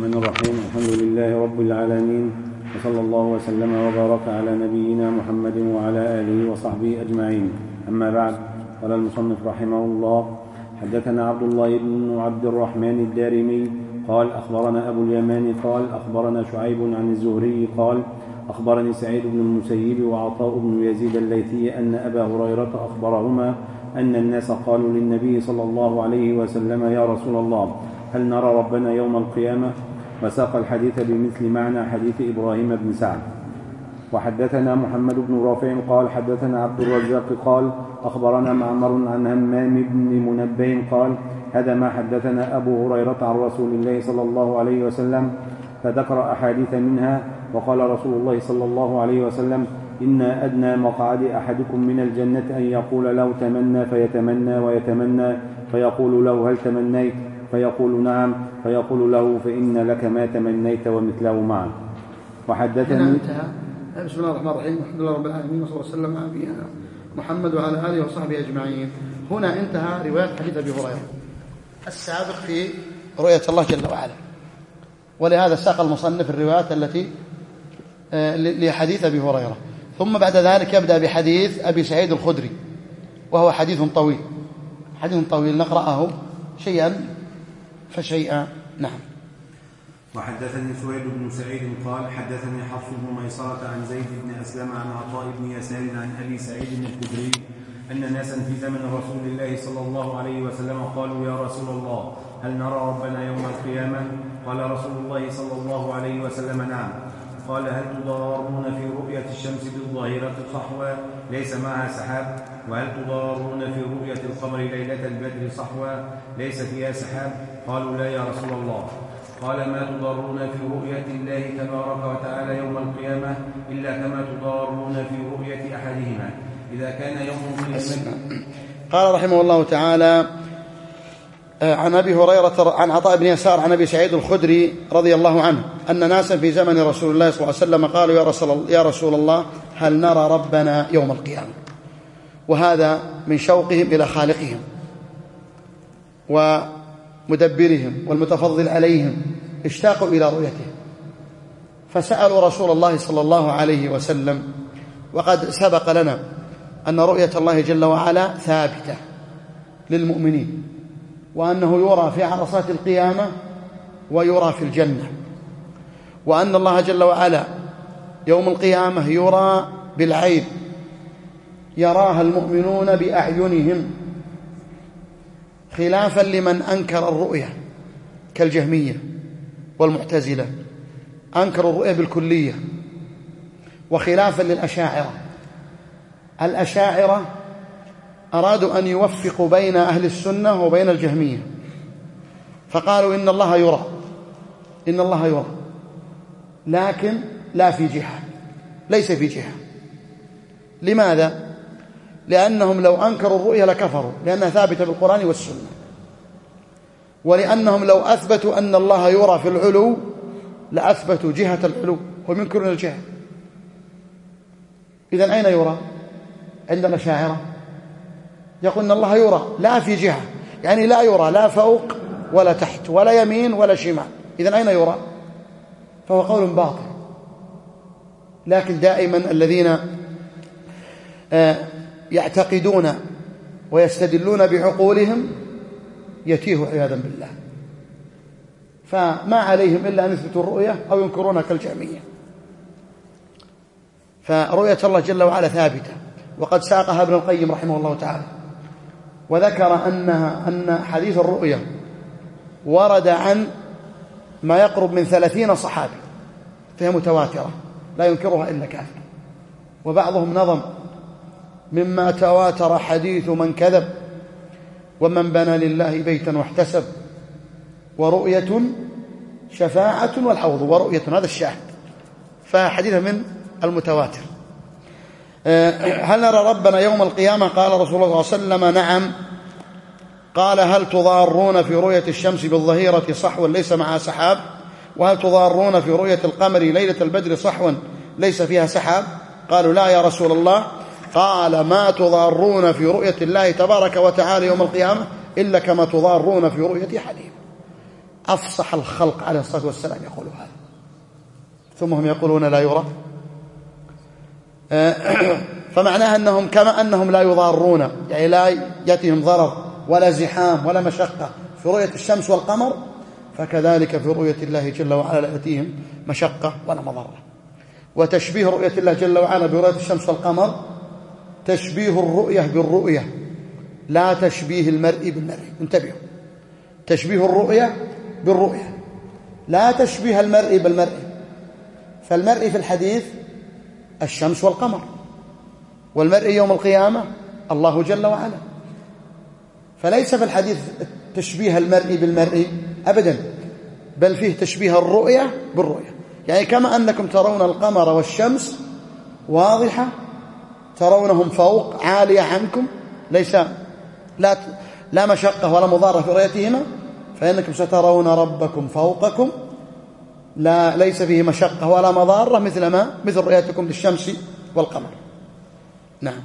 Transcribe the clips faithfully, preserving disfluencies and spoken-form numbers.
الرحمن الرحيم. الحمد لله رب العالمين، وصلى الله وسلم وبارك على نبينا محمد وعلى آله وصحبه أجمعين. أما بعد، قال المصنف رحمه الله: حدثنا عبد الله بن عبد الرحمن الدارمي قال أخبرنا أبو اليمان قال أخبرنا شعيب عن الزهري قال أخبرني سعيد بن المسيب وعطاء بن يزيد الليثي أن أبا هريرة أخبرهما أن الناس قالوا للنبي صلى الله عليه وسلم: يا رسول الله، هل نرى ربنا يوم القيامة؟ وساق الحديث بمثل معنى حديث إبراهيم بن سعد. وحدثنا محمد بن رافع قال حدثنا عبد الرزاق قال أخبرنا معمر عن همام بن منبه قال هذا ما حدثنا أبو هريرة عن رسول الله صلى الله عليه وسلم، فذكر أحاديث منها. وقال رسول الله صلى الله عليه وسلم: إن أدنى مقعد أحدكم من الجنة أن يقول له تمنى فيتمنى ويتمنى، فيقول له: هل تمنيت؟ فيقول: نعم. فيقول له: فإن لك ما تمنيت ومثله معه. وحدثني بسم الله الرحمن الرحيم. الحمد لله رب العالمين، وصلى الله وسلم على نبينا محمد وعلى آله وصحبه أجمعين. هنا انتهى رواية حديث أبي هريرة السابق في رؤية الله جل وعلا، ولهذا ساق المصنف الروايات التي لحديث أبي هريرة. ثم بعد ذلك يبدأ بحديث أبي سعيد الخدري، وهو حديث طويل حديث طويل نقرأه شيئا فشيئا. نعم. وحدثني سويد بن سعيد قال حدثني حفص بن ميسرة عن زيد بن أسلم عن عطاء بن يسار عن أبي سعيد الخدري أن ناسا في زمن رسول الله صلى الله عليه وسلم قالوا: يا رسول الله، هل نرى ربنا يوم القيامة؟ قال رسول الله صلى الله عليه وسلم: نعم. قال: هل تضارون في رؤية الشمس بالظاهرة صحوا ليس معها سحاب؟ وهل تضارون في رؤية القمر ليلة البدر صحوا ليس فيها سحاب؟ قالوا: لا يا رسول الله. قال: ما تضارون في رؤية الله تبارك وتعالى يوم القيامة إلا كما تضارون في رؤية أحدهما إذا كان يوم القيامة. قال رحمه الله تعالى عن أبي هريرة عن عطاء بن يسار عن أبي سعيد الخدري رضي الله عنه أن ناسا في زمن رسول الله صلى الله عليه وسلم قالوا: يا رسول, يا رسول الله، هل نرى ربنا يوم القيامة؟ وهذا من شوقهم إلى خالقهم ومدبرهم والمتفضل عليهم، اشتاقوا إلى رؤيته فسألوا رسول الله صلى الله عليه وسلم. وقد سبق لنا أن رؤية الله جل وعلا ثابتة للمؤمنين، وأنه يرى في عرصات القيامة ويرى في الجنة، وأن الله جل وعلا يوم القيامة يرى بالعين، يراها المؤمنون بأعينهم، خلافا لمن أنكر الرؤية كالجهمية والمعتزلة، أنكروا الرؤية بالكلية، وخلافا للأشاعرة. الأشاعرة أرادوا أن يوفقوا بين أهل السنة وبين الجهمية، فقالوا إن الله يرى إن الله يرى لكن لا في جهة، ليس في جهة. لماذا؟ لأنهم لو أنكروا الرؤية لكفروا، لأنها ثابتة بالقرآن والسنة، ولأنهم لو أثبتوا أن الله يرى في العلو لأثبتوا جهة العلو، هم ينكرون الجهة. إذن أين يرى؟ عند الأشاعرة يقول إن الله يرى لا في جهة، يعني لا يرى لا فوق ولا تحت ولا يمين ولا شمال. إذن أين يرى؟ فهو قول باطل. لكن دائما الذين يعتقدون ويستدلون بعقولهم يتيهوا عياذا بالله، فما عليهم إلا أن يثبتوا الرؤية أو ينكرونها كالجهمية. فرؤية الله جل وعلا ثابتة، وقد ساقها ابن القيم رحمه الله تعالى، وذكر أنها أن حديث الرؤية ورد عن ما يقرب من ثلاثين صحابي، فهي متواترة لا ينكرها إلا كافر. وبعضهم نظم: مما تواتر حديث من كذب، ومن بنى لله بيتا واحتسب، ورؤية شفاعة والحوض، ورؤية، هذا الشاهد. فحديث من المتواتر. هل نرى ربنا يوم القيامة؟ قال رسول الله صلى الله عليه وسلم: نعم. قال: هل تضارون في رؤية الشمس بالظهيرة صحوا ليس معها سحاب؟ وهل تضارون في رؤية القمر ليلة البدر صحوا ليس فيها سحاب؟ قالوا: لا يا رسول الله. قال: ما تضارون في رؤية الله تبارك وتعالى يوم القيامة إلا كما تضارون في رؤية أحدهم. أفصح الخلق عليه الصلاة والسلام يقول هذا، ثم هم يقولون لا يرى. فمعناها أنهم كما أنهم لا يضارون، يعني لا يأتيهم ضرر ولا زحام ولا مشقة في رؤية الشمس والقمر، فكذلك في رؤية الله جل وعلا لا يأتيهم مشقة ولا مضرة. وتشبيه رؤية الله جل وعلا برؤية الشمس والقمر تشبيه الرؤية بالرؤية، لا تشبيه المرء بالمرء. انتبهوا، تشبيه الرؤية بالرؤية لا تشبيه المرء بالمرء. فالمرء في الحديث الشمس والقمر، والمرء يوم القيامة الله جل وعلا. فليس في الحديث تشبيه المرء بالمرء أبدا، بل فيه تشبيه الرؤية بالرؤية. يعني كما أنكم ترون القمر والشمس واضحة، ترونهم فوق عالية عنكم، ليس لا لا مشقة ولا مضارة في رؤيتهما، فإنكم سترون ربكم فوقكم لا ليس فيه مشقة ولا مضارة مثل ما مثل رؤيتكم للشمس والقمر. نعم.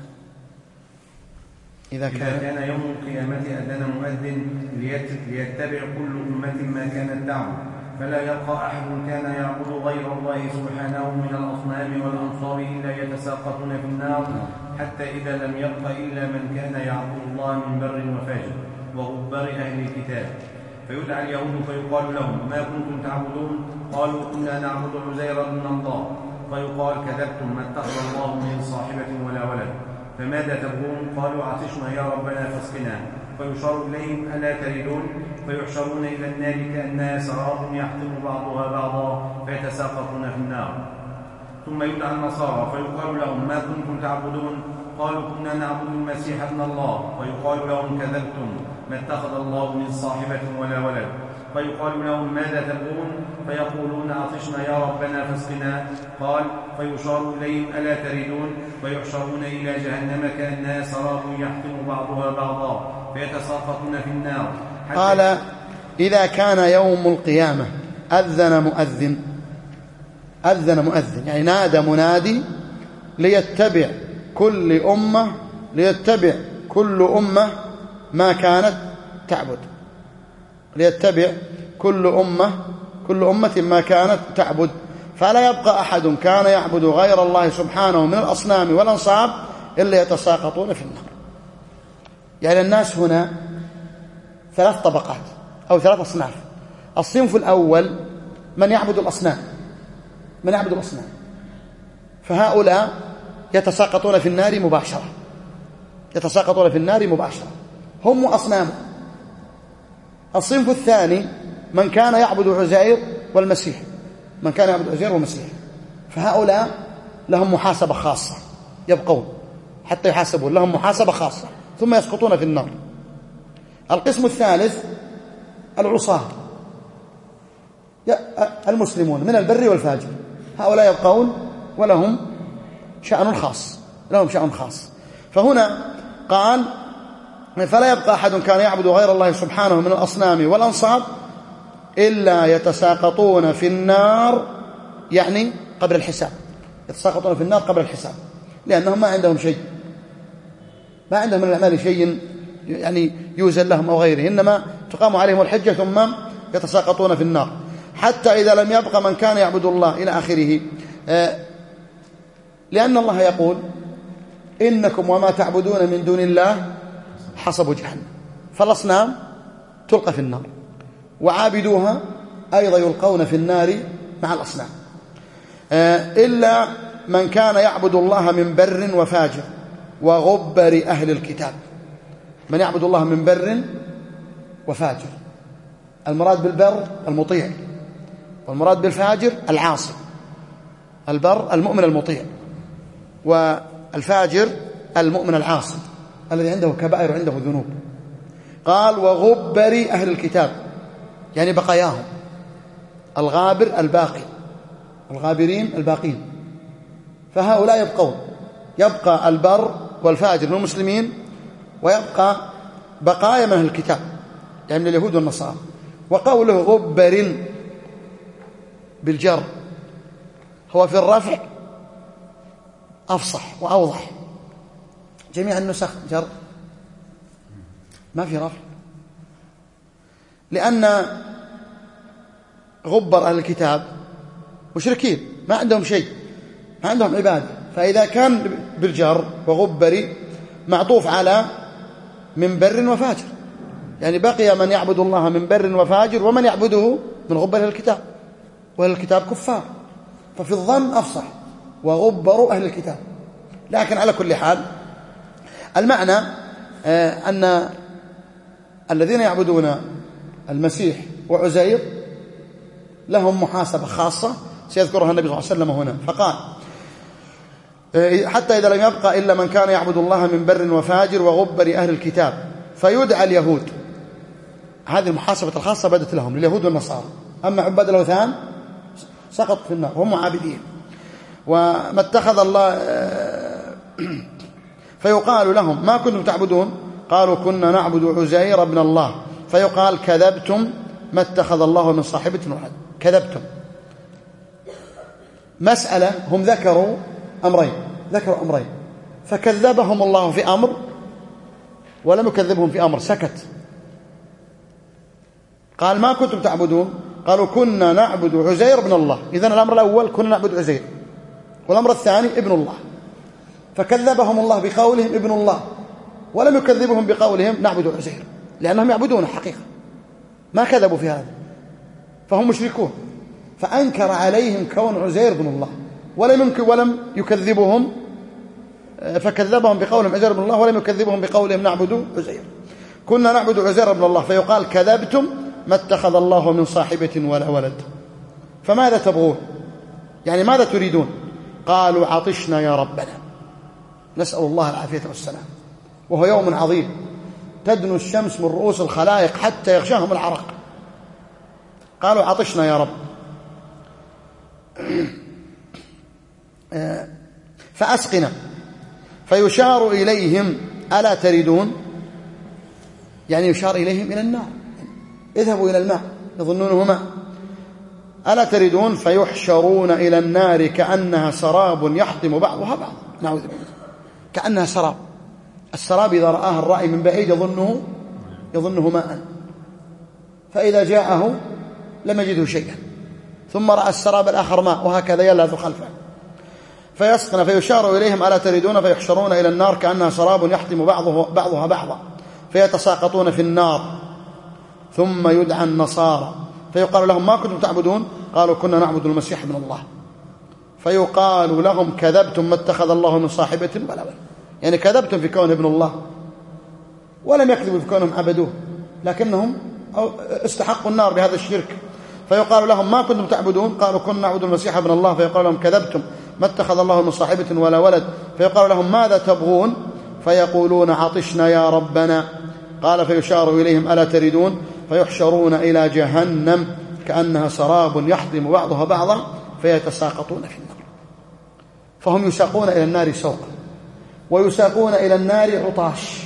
إذا كان, كان يوم القيامة أذن مؤذن ليتبع كل أمة ما كانت تعبد، فلا يبقى أحد كان يعبد غير الله سبحانه من الأصنام والأنصار إلا يتساقطون في النار، حتى إذا لم يبق إلا من كان يعبد الله من بر وفاجر وغبار أهل الكتاب، فيدعى اليهود فيقال لهم ما كنتم تعبدون؟ قالوا كنا نعبد عزيرا بن الله. فيقال كذبتم، ما اتخذ الله من صاحبة ولا ولد، فماذا تبغون؟ قالوا عطشنا يا ربنا فاسقنا. فيشار إليهم ألا تريدون؟ فيحشرون إلى النار كأنها سراب يحطم بعضها بعضا فيتساقطون في النار. ثم يدعى النصارى فيقال لهم ما كنتم تعبدون؟ قالوا كنا نعبد المسيح ابن الله. فيقال لهم كذبتم، ما اتخذ الله من صاحبة ولا ولد. فيقال لهم ماذا تبغون؟ فيقولون عطشنا يا ربنا فاسقنا. قال فيشار إليهم ألا تريدون؟ فيحشرون إلى جهنم كأنها سراب يحطم بعضها بعضا فيتساقطون في النار. قال إذا كان يوم القيامة أذن مؤذن، أذن مؤذن يعني نادى منادي ليتبع كل أمة ليتبع كل أمة ما كانت تعبد، ليتبع كل أمة كل أمة ما كانت تعبد، فلا يبقى أحد كان يعبد غير الله سبحانه من الأصنام والأنصاب إلا يتساقطون في النار. يعني الناس هنا ثلاث طبقات أو ثلاث أصناف. الصنف الأول من يعبد الأصنام، من يعبد الأصنام، فهؤلاء يتساقطون في النار مباشرة، يتساقطون في النار مباشرة هم وأصنامهم. الصنف الثاني من كان يعبد عزير والمسيح، من كان يعبد عزير والمسيح، فهؤلاء لهم محاسبة خاصة، يبقون حتى يحاسبون، لهم محاسبة خاصة ثم يسقطون في النار. القسم الثالث العصاة المسلمون من البر والفاجر، هؤلاء يبقون ولهم شأن خاص، لهم شأن خاص. فهنا قال فلا يبقى أحد كان يعبد غير الله سبحانه من الأصنام والأنصاب إلا يتساقطون في النار، يعني قبل الحساب، يتساقطون في النار قبل الحساب، لأنهم ما عندهم شيء، ما عندهم من الأعمال شيء يعني يوزن لهم أو غيره، إنما تقام عليهم الحجة ثم يتساقطون في النار حتى إذا لم يبقى من كان يعبد الله إلى آخره. لأن الله يقول إنكم وما تعبدون من دون الله حصب جهنم، فالأصنام تلقى في النار وعابدوها أيضا يلقون في النار مع الأصنام، إلا من كان يعبد الله من بر وفاجر وغبر أهل الكتاب. من يعبد الله من بر وفاجر، المراد بالبر المطيع، والمراد بالفاجر العاصي. البر المؤمن المطيع، والفاجر المؤمن العاصي الذي عنده كبائر وعنده ذنوب. قال وغبر أهل الكتاب يعني بقاياهم، الغابر الباقي، الغابرين الباقين، فهؤلاء يبقون، يبقى البر والفاجر من المسلمين ويبقى بقايا من أهل الكتاب يعني من اليهود والنصارى. وقوله غبر بالجر هو في الرفع أفصح وأوضح، جميع النسخ جر ما في رفع، لأن غبر أهل الكتاب مشركين ما عندهم شيء، ما عندهم عبادة. فإذا كان بالجر وغبري معطوف على من بر وفاجر، يعني بقي من يعبد الله من بر وفاجر ومن يعبده من غبر أهل الكتاب، وأهل الكتاب كفار، ففي الظن أفصح وغبروا أهل الكتاب. لكن على كل حال المعنى أن الذين يعبدون المسيح وعزير لهم محاسبة خاصة سيذكرها النبي صلى الله عليه وسلم هنا، فقال حتى إذا لم يبقى إلا من كان يعبد الله من بر وفاجر وغبر أهل الكتاب فيدعى اليهود. هذه المحاسبة الخاصة بدت لهم لليهود والنصارى. أما عباد الأوثان سقط في النار وهم عابدين. وما اتخذ الله فيقال لهم ما كنتم تعبدون؟ قالوا كنا نعبد عزير ابن الله. فيقال كذبتم ما اتخذ الله من صاحبة ولد. كذبتم. مسألة هم ذكروا أمرين ذكروا أمرين فكذبهم الله في أمر ولم يكذبهم في أمر، سكت. قال ما كنتم تعبدون؟ قالوا كنا نعبد عزير ابن الله. إذن الأمر الأول كنا نعبد عزير، والأمر الثاني ابن الله. فكذبهم الله بقولهم ابن الله ولم يكذبهم بقولهم نعبد عزير، لأنهم يعبدون حقيقة، ما كذبوا في هذا، فهم مشركون. فأنكر عليهم كون عزير ابن الله ولم ينكر ولم يكذبهم، فكذبهم بقولهم عزير ابن الله ولم يكذبهم بقولهم نعبد عزير. كنا نعبد عزير ابن الله. فيقال كذبتم ما اتخذ الله من صاحبة ولا ولد. فماذا تبغون؟ يعني ماذا تريدون؟ قالوا عطشنا يا ربنا. نسأل الله العافية والسلام. وهو يوم عظيم تدنو الشمس من رؤوس الخلائق حتى يغشاهم العرق. قالوا عطشنا يا رب. فأسقنا. فيشار إليهم ألا تردون؟ يعني يشار إليهم إلى النار، اذهبوا إلى الماء، يظنونه ماء. ألا تردون؟ فيحشرون إلى النار كأنها سراب يحطم بعضها بعض. نعوذ بالله. كأنها سراب. السراب إذا رآه الرائي من بعيد يظنه يظنه ماء، فإذا جاءه لم يجده شيئا، ثم رأى السراب الآخر ماء، وهكذا يلهث خلفه. فيسقن. فيشار إليهم ألا تردون؟ فيحشرون إلى النار كأنها سراب يحطم بعضه بعضها بعضا فيتساقطون في النار. ثم يدعى النصارى فيقال لهم ما كنتم تعبدون؟ قالوا كنا نعبد المسيح ابن الله. فيقال لهم كذبتم ما اتخذ الله من صاحبة ولا ولد. يعني كذبتم في كون ابن الله ولم يكذبوا في كونهم عبدوه، لكنهم استحقوا النار بهذا الشرك. فيقال لهم ما كنتم تعبدون؟ قالوا كنا نعبد المسيح ابن الله. فيقال لهم كذبتم ما اتخذ الله من صاحبة ولا ولد. فيقال لهم ماذا تبغون؟ فيقولون عطشنا يا ربنا. قال فيشار إليهم ألا تردون؟ فيحشرون إلى جهنم كأنها سراب يحطم بعضها بعضا فيتساقطون في النار. فهم يساقون إلى النار سوقا ويساقون إلى النار عطاش.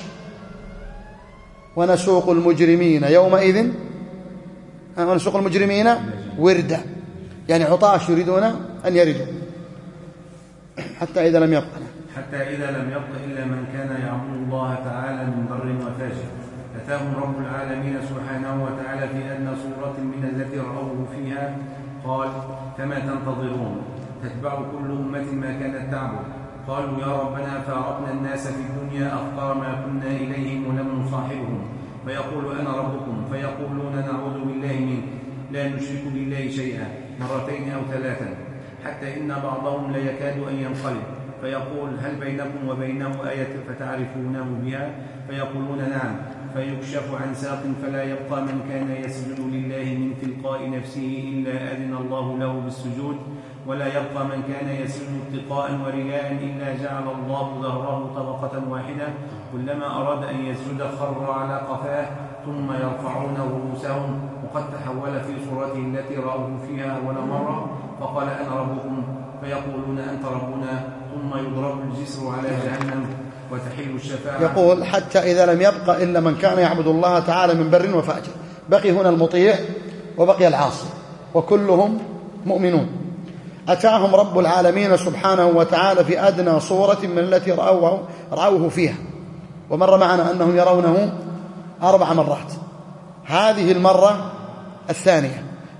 ونسوق المجرمين يومئذ ونسوق المجرمين وردا، يعني عطاش يريدون أن يردوا حتى إذا لم يبق حتى إذا لم يبق إلا من كان يعبد الله تعالى من بر وفاجر أتاهم رب العالمين سبحانه وتعالى في أدنى صورة من التي رأوه فيها. قال فما تنتظرون؟ تتبع كل أمة ما كانت تعبد. قالوا يا ربنا فارقنا الناس في الدنيا أفقر ما كنا إليهم ولم نصاحبهم. فيقول أنا ربكم فيقولون نعوذ بالله منك لا نشرك بالله شيئا مرتين أو ثلاثا، حتى إن بعضهم لا يكاد أن ينقلب فيقول هل بينكم وبينه آية فتعرفونه بها؟ فيقولون نعم. فيكشف عن ساق فلا يبقى من كان يسجد لله من تلقاء نفسه إلا أذن الله له بالسجود، ولا يبقى من كان يسجد اتقاء ورياء إلا جعل الله ظهره طبقة واحدة، كلما أراد أن يسجد خر على قفاه ثم يرفعون رؤوسهم، وقد تحول في صورته التي رأوه فيها أول مرة فقال أنا ربكم فيقولون أنت ربنا، ثم يضرب الجسر على جهنم وتحل الشفاعة. يقول حتى إذا لم يبقى إلا من كان يعبد الله تعالى من بر وفاجر. بقي هنا المطيع وبقي العاصي وكلهم مؤمنون. أتاهم رب العالمين سبحانه وتعالى في أدنى صورة من التي رأوه, رأوه فيها. ومر معنا أنهم يرونه أربع مرات، هذه المرة الثانية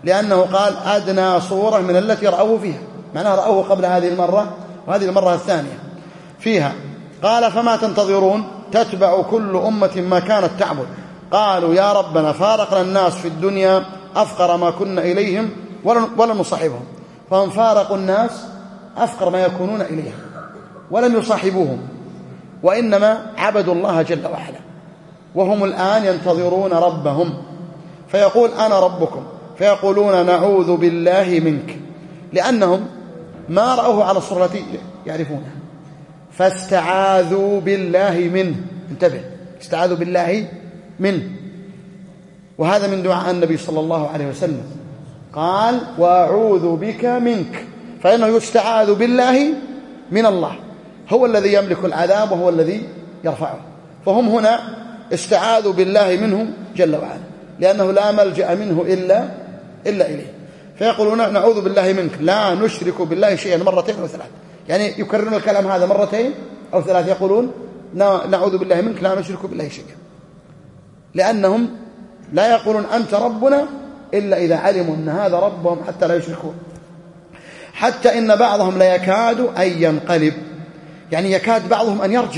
لأنه قال أدنى صورة من التي رأوه فيها، معناها رأوه قبل هذه المرة وهذه المرة الثانية فيها. قال فما تنتظرون؟ تتبع كل أمة ما كانت تعبد. قالوا يا ربنا فارقنا الناس في الدنيا أفقر ما كنا إليهم ولم نصاحبهم. فهم فارقوا الناس أفقر ما يكونون إليهم ولم يصاحبوهم، وإنما عبدوا الله جل وعلا، وهم الآن ينتظرون ربهم. فيقول أنا ربكم، فيقولون نعوذ بالله منك، لأنهم ما رأوه على الصورة التي يعرفونها، فاستعاذوا بالله منه. انتبه، استعاذوا بالله منه. وهذا من دعاء النبي صلى الله عليه وسلم، قال وأعوذ بك منك، فإنه يستعاذ بالله من الله، هو الذي يملك العذاب وهو الذي يرفعه. فهم هنا استعاذوا بالله منه جل وعلا، لأنه لا ملجأ منه إلا, إلا إليه. فيقولون نعوذ بالله منك لا نشرك بالله شيئا، مرتين أو ثلاث، يعني يكررون الكلام هذا مرتين أو ثلاث، يقولون نعوذ بالله منك لا نشرك بالله شيئا، لأنهم لا يقولون أنت ربنا إلا إذا علموا أن هذا ربهم حتى لا يشركون. حتى إن بعضهم لا يكاد أن ينقلب، يعني يكاد بعضهم أن يرجع.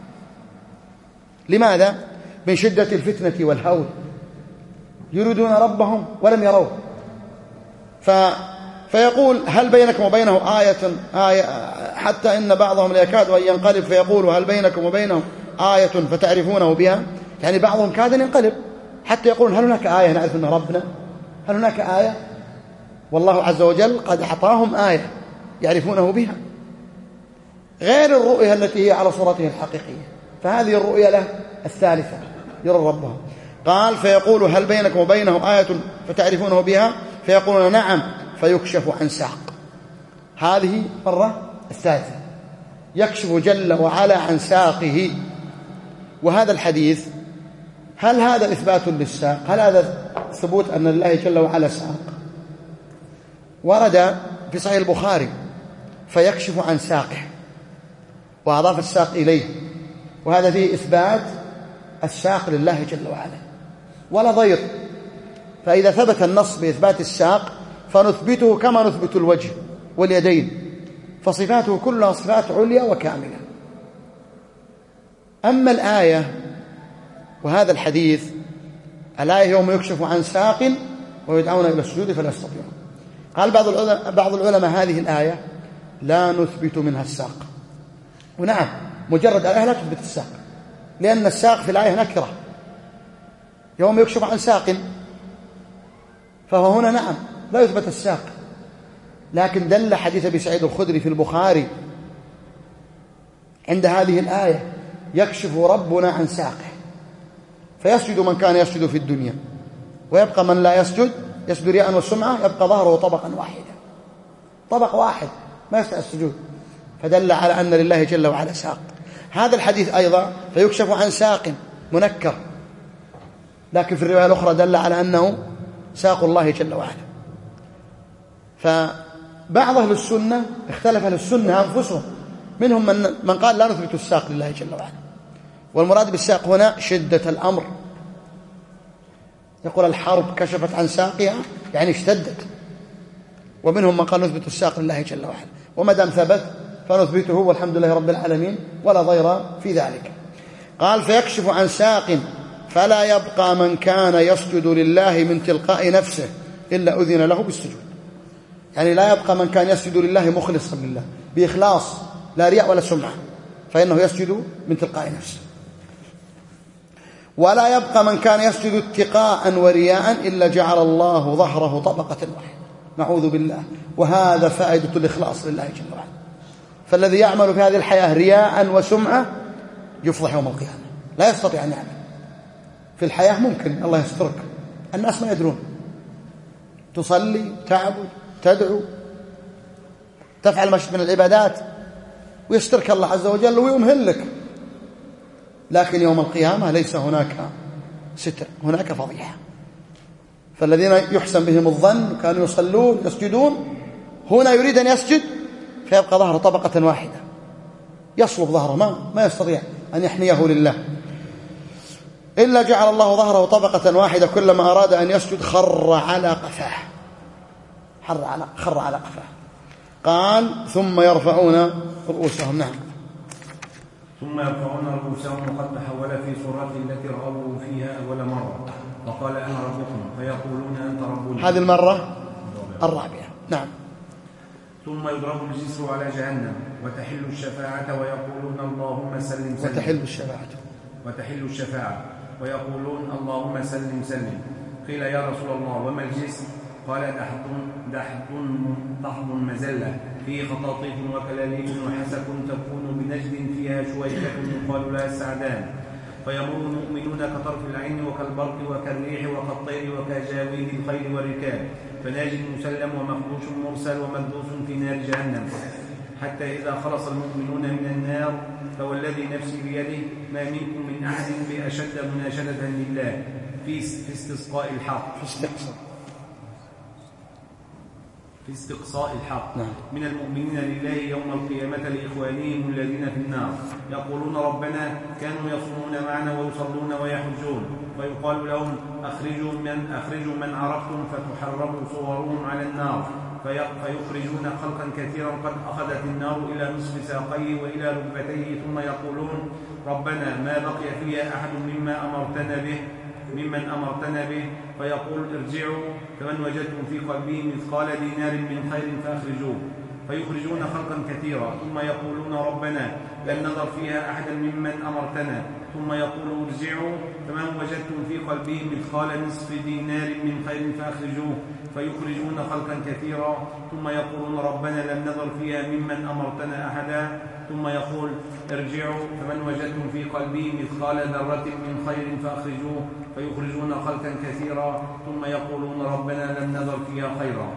لماذا؟ من شدة الفتنة والهول، يريدون ربهم ولم يروه. ف... فيقول هل بينكم وبينه آية, آية حتى إن بعضهم لا يكاد أن ينقلب، فيقول هل بينكم وبينه آية فتعرفونه بها، يعني بعضهم كاد أن ينقلب حتى يقولون هل هناك آية نعرف أن ربنا، هل هناك آية؟ والله عز وجل قد أعطاهم آية يعرفونه بها غير الرؤية التي هي على صورته الحقيقية. فهذه الرؤية له الثالثة، يرى ربهم. قال فيقول هل بينكم وبينه آية فتعرفونه بها، فيقولون نعم، فيكشف عن ساق. هذه مرة الثالثة، يكشف جل وعلا عن ساقه. وهذا الحديث هل هذا إثبات للساق؟ هل هذا ثبوت أن الله جل وعلا ساق؟ ورد في صحيح البخاري فيكشف عن ساقه وأضاف الساق إليه، وهذا فيه إثبات الساق لله جل وعلا ولا ضير. فإذا ثبت النص بإثبات الساق فنثبته كما نثبت الوجه واليدين، فصفاته كلها صفات عليا وكاملة. أما الآية وهذا الحديث، الآية يوم يكشف عن ساق ويدعون إلى السجود فلا يستطيعون. قال بعض العلماء, بعض العلماء هذه الآية لا نثبت منها الساق. ونعم، مجرد الآية لا تثبت الساق، لأن الساق في الآية نكرة، يوم يكشف عن ساق، فهو هنا نعم لا يثبت الساق. لكن دل حديث أبي سعيد الخدري في البخاري عند هذه الآية يكشف ربنا عن ساقه، فيسجد من كان يسجد في الدنيا، ويبقى من لا يسجد، يسجد رياء والسمعة، يبقى ظهره طبقا واحدا، طبق واحد ما يستطيع السجود. فدل على أن لله جل وعلا ساق. هذا الحديث أيضا فيكشف عن ساق منكر، لكن في الرواية الأخرى دل على أنه ساق الله جل وعلا. فبعض أهل السنة اختلف أهل السنة أنفسهم، منهم من, من قال لا نثبت الساق لله جل وعلا، والمراد بالساق هنا شدة الأمر، يقول الحرب كشفت عن ساقها يعني اشتدت. ومنهم من قال نثبت الساق لله جل وعلا، وما دام ثبت فنثبته والحمد لله رب العالمين ولا ضير في ذلك. قال فيكشف عن ساق فلا يبقى من كان يسجد لله من تلقاء نفسه إلا أذن له بالسجود، يعني لا يبقى من كان يسجد لله مخلصا لله بإخلاص لا رياء ولا سمعة، فإنه يسجد من تلقاء نفسه. ولا يبقى من كان يسجد اتقاء ورياء إلا جعل الله ظهره طبقة واحدة، نعوذ بالله. وهذا فائدة الإخلاص لله جل وعلا. فالذي يعمل في هذه الحياة رياء وسمعة يفضح يوم القيامة، لا يستطيع أن يعمل. في الحياة ممكن الله يسترك، الناس ما يدرون، تصلي، تعبد، تدعو، تفعل مشي من العبادات، ويسترك الله عز وجل ويمهل لك. لكن يوم القيامة ليس هناك ستر، هناك فضيحة. فالذين يحسن بهم الظن كانوا يصلون يسجدون، هنا يريد أن يسجد فيبقى ظهره طبقة واحدة، يصلب ظهره، ما, ما يستطيع أن يحنيه لله. إلا جعل الله ظهره طبقة واحدة، كلما أراد أن يسجد خر على قفاه، خر على, خر على قفاه. قال ثم يرفعون رؤوسهم. نعم. ثم يرفعون رؤوسهم وقد تحول في صورته التي رأوه فيها أول مرة وقال أنا ربكم فيقولون أنت ربنا. هذه المرة الرابعة. نعم. ثم يضرب الجسر على جهنم وتحل الشفاعة ويقولون اللهم سلم سلم. وتحل الشفاعة وتحل الشفاعة ويقولون اللهم سلم سلم. قيل يا رسول الله وما الجسر؟ قال دحض دحض دحض مزلة فيه خطاطيف وكلاليب وحسك تكون بنجد فيها شويكة يقال لها السعدان. فيمر المؤمنون كطرف العين وكالبرق وكالريح وكالطير وكجاويد الخيل والركاب فناج مسلم ومخدوش مرسل ومكدوس في نار جهنم حتى إذا خلص المؤمنون من النار فوالذي نفسي بيده ما منكم من أحد بأشد مناشدة لله في استسقاء الحق في استقصاء الحق نعم. من المؤمنين لله يوم القيامة لإخوانهم الذين في النار يقولون ربنا كانوا يصومون معنا ويصلون ويحجون فيقال لهم أخرجوا من, أخرجوا من عرفتم فتحرموا صورهم على النار فيخرجون خلقا كثيرا قد أخذت النار إلى نصف ساقيه وإلى ركبتيه ثم يقولون ربنا ما بقي فيها أحد مما أمرتنا به ممن أمرتنا به فيقول ارجعوا فمن وجدتم في قلبه مثقال دينار من خير فأخرجوه فيخرجون خلقا كثيرا ثم يقولون ربنا لن نظر فيها أحدا ممن أمرتنا ثم يقول ارجعوا فمن وجدتم في قلبه مثقال نصف دينار من خير فأخرجوه فيخرجون خلقا كثيرا ثم يقولون ربنا لم نظر فيها ممن أمرتنا أحدا ثم يقول ارجعوا فمن وجدتم في قلبه مثقال ذرة من خير فأخرجوه فيخرجون خلقا كثيرا ثم يقولون ربنا لم نظر فيها خيرا.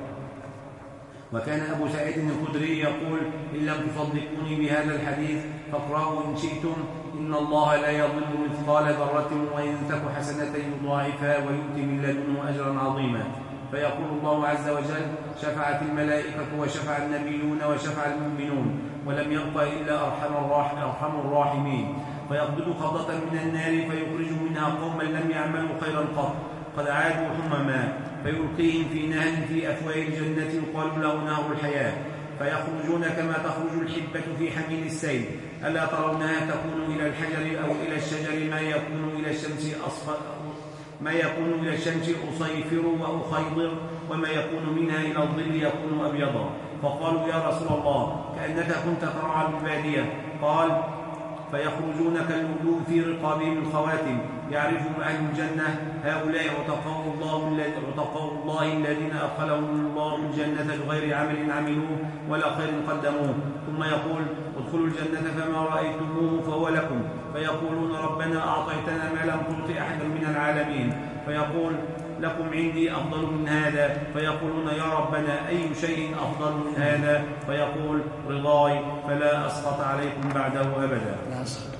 وكان أبو سعيد الخدري يقول إن لم تصدقوني بهذا الحديث فاقرأوا إن شئتم إن الله لا يظلم مثقال ذرة وإن تك حسنة يضاعفها ويؤتي من لدنه أجرا عظيما. فيقول الله عز وجل شفعت الملائكة وشفع النبيون وشفع المؤمنون ولم يبق إلا أرحم الراحمين فيقبض قبضة من النار فيخرج منها قوما لم يعملوا خيرا قط قد عادوا حمما فيلقيهم في نهر في أفواه الجنة يقال له نهر الحياة فيخرجون كما تخرج الحبة في حميل السيل ألا ترونها تكون إلى الحجر أو إلى الشجر ما يكون إلى الشمس أصفر ما يكون إلى الشمس أصيفر وأخيضر وما يكون منها إلى الظل يكون أبيضا. فقالوا يا رسول الله كأنك كنت ترعى بالبادية. قال فيخرجون كاللؤلؤ في رقابهم الخواتم يعرفهم أهل الجنة هؤلاء عتقاء الله, الله الذين أدخلهم الله الجنة بغير عمل عملوه ولا خير قدموه ثم يقول ادخلوا الجنة فما رأيتموه فهو لكم فيقولون ربنا أعطيتنا ما لم تعط أحدا من العالمين فيقول لكم عندي أفضل من هذا فيقولون يا ربنا أي شيء أفضل من هذا فيقول رضاي فلا أسقط عليكم بعده أبدا. لا أسقط.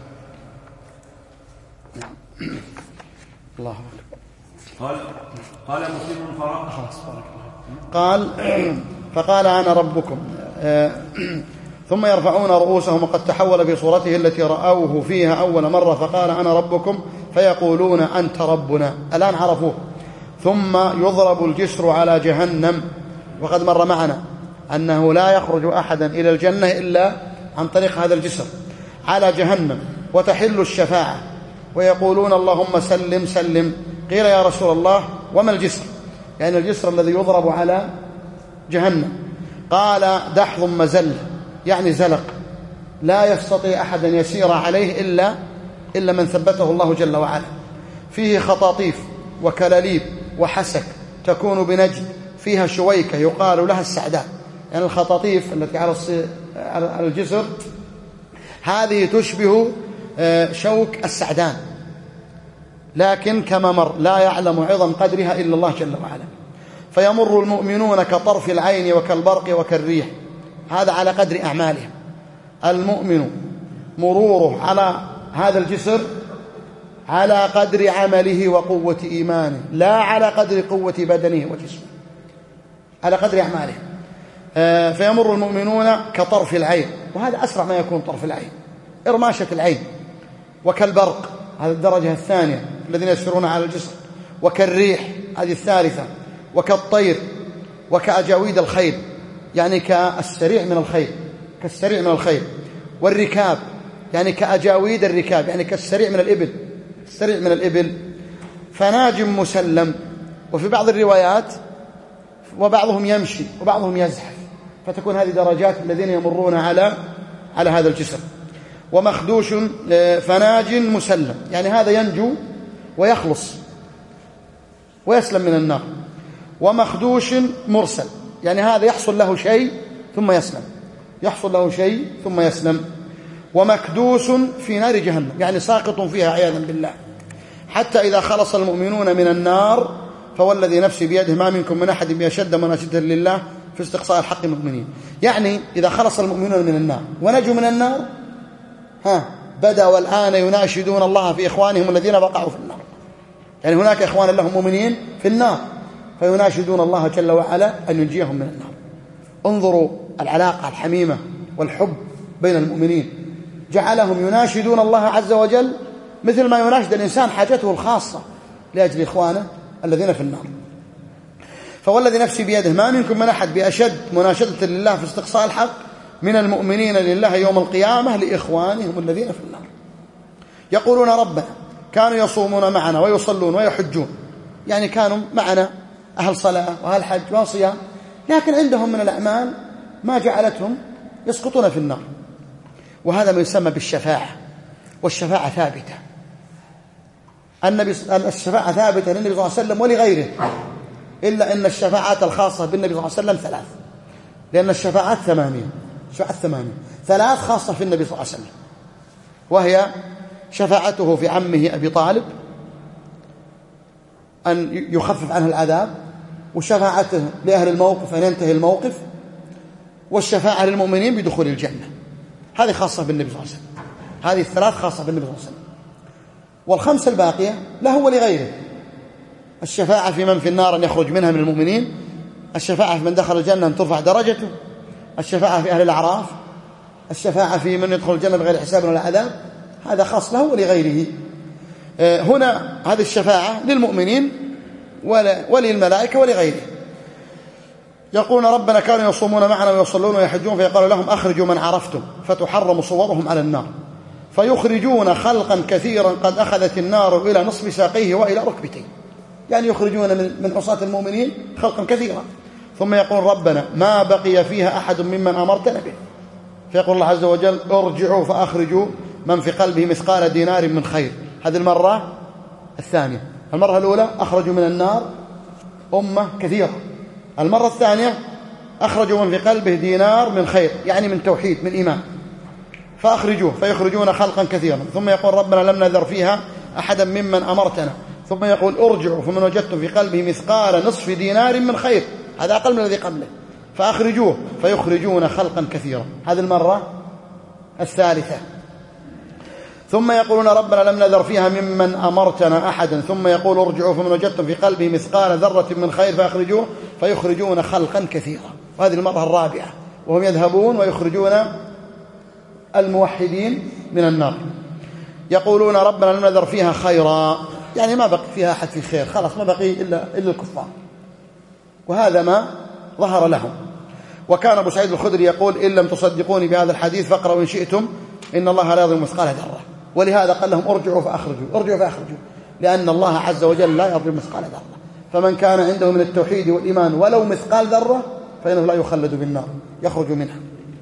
الله قال قال مسلم فرق قال فقال أنا ربكم ثم يرفعون رؤوسهم وقد تحول في صورته التي رأوه فيها أول مرة فقال أنا ربكم فيقولون أنت ربنا الآن عرفوه. ثم يضرب الجسر على جهنم وقد مر معنا أنه لا يخرج أحدا إلى الجنة إلا عن طريق هذا الجسر على جهنم وتحل الشفاعة ويقولون اللهم سلم سلم. قيل يا رسول الله وما الجسر؟ يعني الجسر الذي يضرب على جهنم. قال دحض مزل يعني زلق لا يستطيع أحد أن يسير عليه إلا, إلا من ثبته الله جل وعلا. فيه خطاطيف وكلاليب وحسك تكون بنجد فيها شويكة يقال لها السعدان. يعني الخطاطيف التي على الجسر هذه تشبه شوك السعدان لكن كما مر لا يعلم عظم قدرها إلا الله جل وعلا. فيمر المؤمنون كطرف العين وكالبرق وكالريح هذا على قدر أعمالهم. المؤمن مروره على هذا الجسر على قدر عمله وقوة إيمانه لا على قدر قوة بدنه وجسمه على قدر أعماله. فيمر المؤمنون كطرف العين وهذا أسرع ما يكون طرف العين إرماشة العين وكالبرق هذه الدرجة الثانية الذين يسيرون على الجسر وكالريح هذه الثالثة وكالطير وكأجاويد الخيل يعني كالسريع من الخيل كالسريع من الخيل والركاب يعني كأجاويد الركاب يعني كالسريع من الإبل السريع من الإبل فناج مسلم. وفي بعض الروايات وبعضهم يمشي وبعضهم يزحف، فتكون هذه درجات الذين يمرون على على هذا الجسر. ومخدوش فناج مسلم يعني هذا ينجو ويخلص ويسلم من النار. ومخدوش مرسل يعني هذا يحصل له شيء ثم يسلم يحصل له شيء ثم يسلم. ومكدوس في نار جهنم يعني ساقط فيها عياذا بالله، حتى إذا خلص المؤمنون من النار فوالذي نفسي بيده ما منكم من أحد بأشد مناشدة لله في استقصاء الحق المؤمنين. يعني إذا خلص المؤمنون من النار ونجوا من النار ها بدأ والآن يناشدون الله في إخوانهم الذين بقعوا في النار. يعني هناك إخوان لهم مؤمنين في النار فيناشدون الله جل وعلا أن ينجيهم من النار. انظروا العلاقة الحميمة والحب بين المؤمنين، جعلهم يناشدون الله عز وجل مثل ما يناشد الإنسان حاجته الخاصة لأجل إخوانه الذين في النار. فوالذي نفسي بيده ما منكم من أحد بأشد مناشدة لله في استقصاء الحق من المؤمنين لله يوم القيامة لإخوانهم الذين في النار. يقولون ربنا كانوا يصومون معنا ويصلون ويحجون يعني كانوا معنا أهل صلاة وأهل حج وصيام، لكن عندهم من الأعمال ما جعلتهم يسقطون في النار. وهذا ما يسمى بالشفاعة، والشفاعة ثابتة. النبي الشفاعة ثابتة للنبي صلى الله عليه وسلم ولغيره، إلا أن الشفاعات الخاصة بالنبي صلى الله عليه وسلم ثلاث، لأن الشفاعات ثمانية شفاعات ثمانية ثلاث خاصة في النبي صلى الله عليه وسلم، وهي شفاعته في عمه أبي طالب أن يخفف عنه العذاب، وشفاعته لأهل الموقف أن ينتهي الموقف، والشفاعة للمؤمنين بدخول الجنة. هذه خاصة بالنبي صلى الله عليه وسلم، هذه الثلاث خاصة بالنبي صلى الله عليه وسلم. والخمسة الباقية له ولغيره: الشفاعة في من في النار أن يخرج منها من المؤمنين، الشفاعة في من دخل الجنة أن ترفع درجته، الشفاعة في أهل الأعراف، الشفاعة في من يدخل الجنة بغير حساب ولا عذاب. هذا خاص له ولغيره. هنا هذه الشفاعة للمؤمنين وللملائكة ولغيره. يقولون ربنا كانوا يصومون معنا ويصلون ويحجون فيقال لهم أخرجوا من عرفتم فتحرم صورهم على النار، فيخرجون خلقا كثيرا قد أخذت النار إلى نصف ساقيه وإلى ركبتيه، يعني يخرجون من عصاة المؤمنين خلقا كثيرا. ثم يقول ربنا ما بقي فيها أحد ممن أمرتنا به، فيقول الله عز وجل ارجعوا فأخرجوا من في قلبه مثقال دينار من خير. هذه المرة الثانية. المرة الأولى أخرجوا من النار أمة كثيرة، المرة الثانية أخرجوا من في قلبه دينار من خير، يعني من توحيد من إيمان، فأخرجوه فيخرجون خلقا كثيرا. ثم يقول ربنا لم نذر فيها أحدا ممن أمرتنا. ثم يقول ارجعوا فمن وجدتم في قلبه مثقال نصف دينار من خير، هذا أقل من الذي قبله، فأخرجوه فيخرجون خلقا كثيرا. هذه المرة الثالثة. ثم يقولون ربنا لم نذر فيها ممن أمرتنا أحدا. ثم يقول ارجعوا فمن وجدتم في قلبه مثقال ذرة من خير فأخرجوه فيخرجون خلقا كثيرا. وهذه المرة الرابعة، وهم يذهبون ويخرجون الموحدين من النار. يقولون ربنا لم نذر فيها خيرا، يعني ما بقي فيها أحد في خير، خلاص ما بقي إلا, إلا الكفار. وهذا ما ظهر لهم. وكان أبو سعيد الخدري يقول إن لم تصدقوني بهذا الحديث فاقرأوا إن شئتم إن الله لا يظلم مثقال ذرة. ولهذا قال لهم ارجعوا فأخرجوا ارجعوا فأخرجوا، لأن الله عز وجل لا يظلم مثقال ذرة. فمن كان عنده من التوحيد والإيمان ولو مثقال ذرة فإنه لا يخلد بالنار، يخرج منها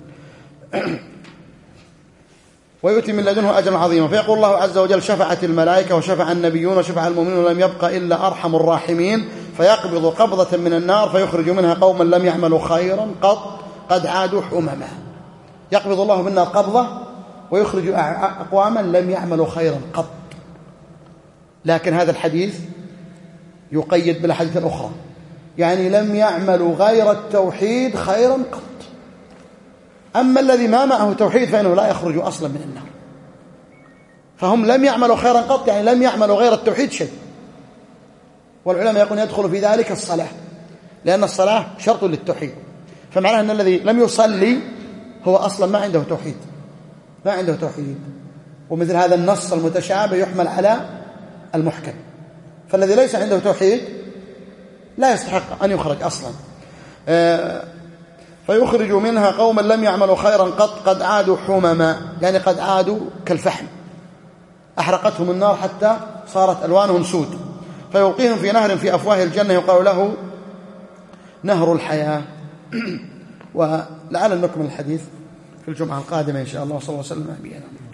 ويؤتي من لدنه أجرا عظيما. فيقول الله عز وجل شفعت الملائكة وشفع النبيون وشفع المؤمنون ولم يبق إلا أرحم الراحمين، فيقبض قبضة من النار فيخرج منها قوما لم يعملوا خيرا قط قد عادوا حمما. يقبض الله بالنار قبضة ويخرج أقواما لم يعملوا خيرا قط. لكن هذا الحديث يقيد بالحديث الأخرى، يعني لم يعملوا غير التوحيد خيرا قط. أما الذي ما معه توحيد فإنه لا يخرج أصلا من النار. فهم لم يعملوا خيرا قط، يعني لم يعملوا غير التوحيد شيء. والعلماء يقولون يدخل في ذلك الصلاة، لأن الصلاة شرط للتوحيد، فمعناه أن الذي لم يصلي هو أصلا ما عنده توحيد، ما عنده توحيد. ومثل هذا النص المتشابه يحمل على المحكم، فالذي ليس عنده توحيد لا يستحق أن يخرج أصلا. فيخرج منها قوما لم يعملوا خيرا قط قد عادوا حمما، يعني قد عادوا كالفحم، أحرقتهم النار حتى صارت ألوانهم سود، فيلقيهم في نهر في أفواه الجنة يقال له نهر الحياة. ولعل نكمل الحديث في الجمعة القادمة إن شاء الله، صلى الله عليه وسلم.